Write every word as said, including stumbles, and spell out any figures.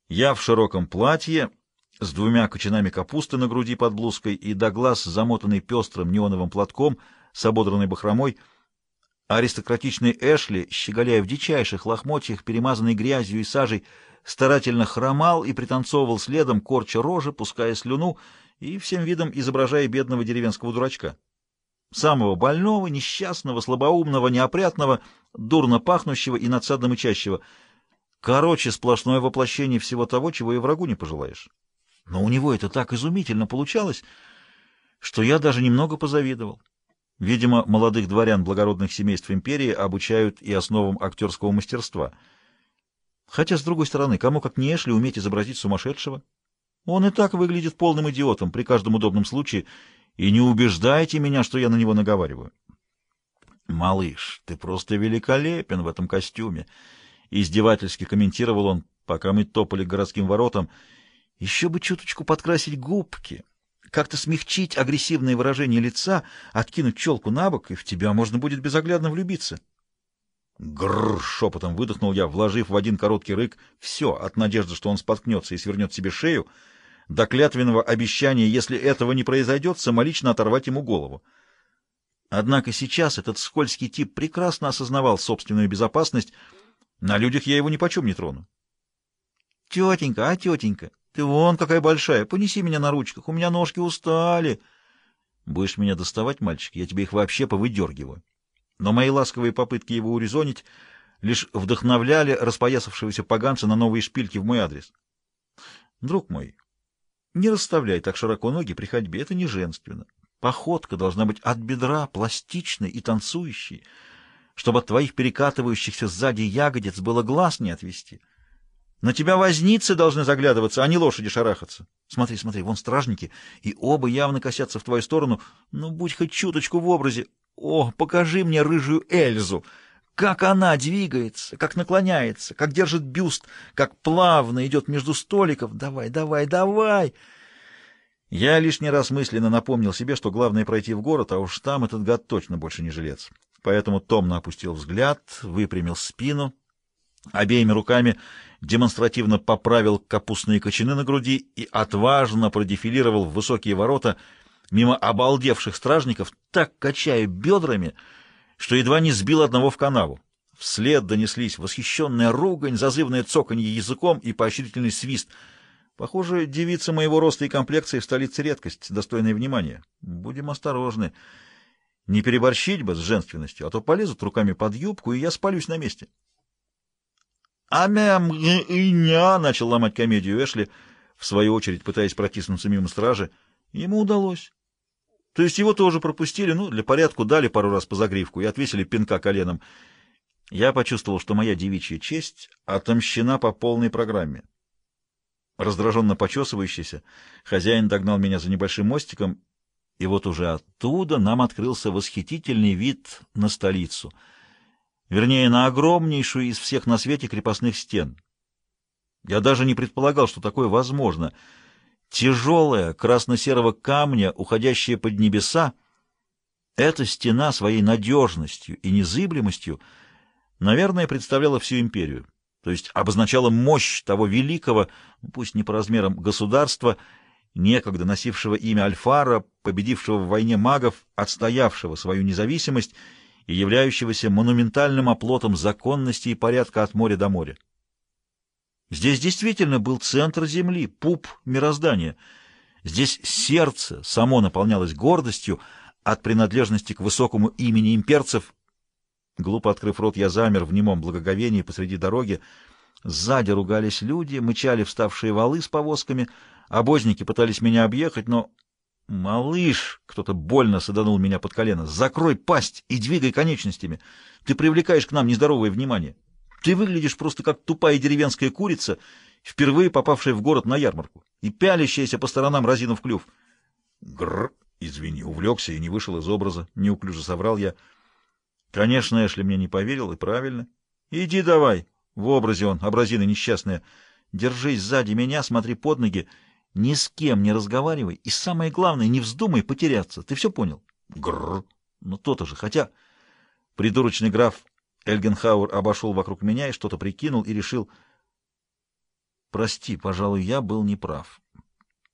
Я в широком платье, с двумя кочанами капусты на груди под блузкой и до глаз замотанный пестрым неоновым платком с ободранной бахромой. Аристократичный Эшли, щеголяя в дичайших лохмотьях, перемазанный грязью и сажей, старательно хромал и пританцовывал следом, корча рожи, пуская слюну и всем видом изображая бедного деревенского дурачка. Самого больного, несчастного, слабоумного, неопрятного, дурно пахнущего и надсадно мычащего. Короче, сплошное воплощение всего того, чего и врагу не пожелаешь. Но у него это так изумительно получалось, что я даже немного позавидовал. Видимо, молодых дворян благородных семейств империи обучают и основам актерского мастерства. Хотя, с другой стороны, кому как не Эшли уметь изобразить сумасшедшего? Он и так выглядит полным идиотом при каждом удобном случае, и не убеждайте меня, что я на него наговариваю. «Малыш, ты просто великолепен в этом костюме!» — издевательски комментировал он, пока мы топали к городским воротам. «Еще бы чуточку подкрасить губки, как-то смягчить агрессивное выражение лица, откинуть челку на бок, и в тебя можно будет безоглядно влюбиться». «Грррр!» — шепотом выдохнул я, вложив в один короткий рык все, от надежды, что он споткнется и свернет себе шею, до клятвенного обещания, если этого не произойдет, самолично оторвать ему голову. Однако сейчас этот скользкий тип прекрасно осознавал собственную безопасность. На людях я его нипочем не трону. — Тетенька, а тетенька, ты вон какая большая, понеси меня на ручках, у меня ножки устали. — Будешь меня доставать, мальчик, я тебе их вообще повыдергиваю. Но мои ласковые попытки его урезонить лишь вдохновляли распоясавшегося поганца на новые шпильки в мой адрес. — Друг мой, не расставляй так широко ноги при ходьбе, это не женственно. Походка должна быть от бедра, пластичной и танцующей, чтобы от твоих перекатывающихся сзади ягодиц было глаз не отвести. На тебя возницы должны заглядываться, а не лошади шарахаться. Смотри, смотри, вон стражники, и оба явно косятся в твою сторону. Ну, будь хоть чуточку в образе. О, покажи мне рыжую Эльзу, как она двигается, как наклоняется, как держит бюст, как плавно идет между столиков. Давай, давай, давай. Я лишний раз мысленно напомнил себе, что главное пройти в город, а уж там этот гад точно больше не жилец. Поэтому томно опустил взгляд, выпрямил спину, обеими руками демонстративно поправил капустные кочаны на груди и отважно продефилировал в высокие ворота мимо обалдевших стражников, так качая бедрами, что едва не сбил одного в канаву. Вслед донеслись восхищенная ругань, зазывное цоканье языком и поощрительный свист. Похоже, девица моего роста и комплекции в столице редкость, достойная внимания. Будем осторожны. Не переборщить бы с женственностью, а то полезут руками под юбку, и я спалюсь на месте. «Амям и ня!» — начал ломать комедию Эшли, в свою очередь пытаясь протиснуться мимо стражи. Ему удалось. То есть его тоже пропустили, ну, для порядку дали пару раз по загривку и отвесили пинка коленом. Я почувствовал, что моя девичья честь отомщена по полной программе. Раздраженно почесывающийся, хозяин догнал меня за небольшим мостиком, и вот уже оттуда нам открылся восхитительный вид на столицу, вернее, на огромнейшую из всех на свете крепостных стен. Я даже не предполагал, что такое возможно. Тяжелая, красно-серого камня, уходящая под небеса, эта стена своей надежностью и незыблемостью, наверное, представляла всю империю, то есть обозначала мощь того великого, пусть не по размерам государства, некогда носившего имя Альфара, победившего в войне магов, отстоявшего свою независимость и являющегося монументальным оплотом законности и порядка от моря до моря. Здесь действительно был центр земли, пуп мироздания. Здесь сердце само наполнялось гордостью от принадлежности к высокому имени имперцев. Глупо открыв рот, я замер в немом благоговении посреди дороги. Сзади ругались люди, мычали вставшие валы с повозками, обозники пытались меня объехать, но... «Малыш!» — кто-то больно саданул меня под колено. «Закрой пасть и двигай конечностями! Ты привлекаешь к нам нездоровое внимание! Ты выглядишь просто как тупая деревенская курица, впервые попавшая в город на ярмарку и пялящаяся по сторонам разинув клюв!» «Грррр! Извини, увлекся и не вышел из образа!» — неуклюже соврал я. Конечно, Эшли мне не поверил, и правильно. «Иди давай!» — в образе он, образина несчастная. «Держись сзади меня, смотри под ноги. Ни с кем не разговаривай, и самое главное, не вздумай потеряться. Ты все понял?» «Грррр! Ну то-то же, хотя...» Придурочный граф Эльгенхауэр обошел вокруг меня и что-то прикинул и решил. Прости, пожалуй, я был неправ.